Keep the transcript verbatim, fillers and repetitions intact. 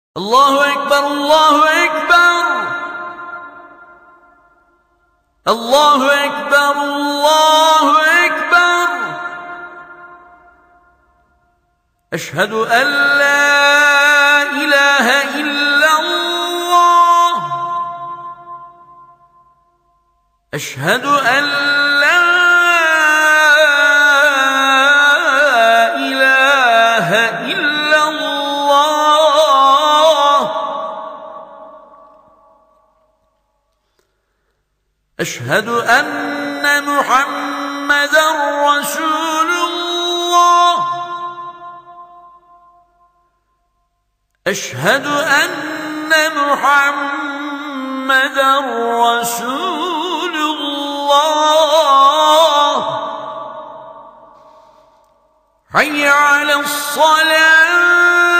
الله أكبر الله أكبر الله أكبر الله أكبر أشهد أن لا إله إلا الله أشهد أن لا إله إلا الله أشهد أن محمدا رسول الله أشهد أن محمدا رسول الله حي على الصلاة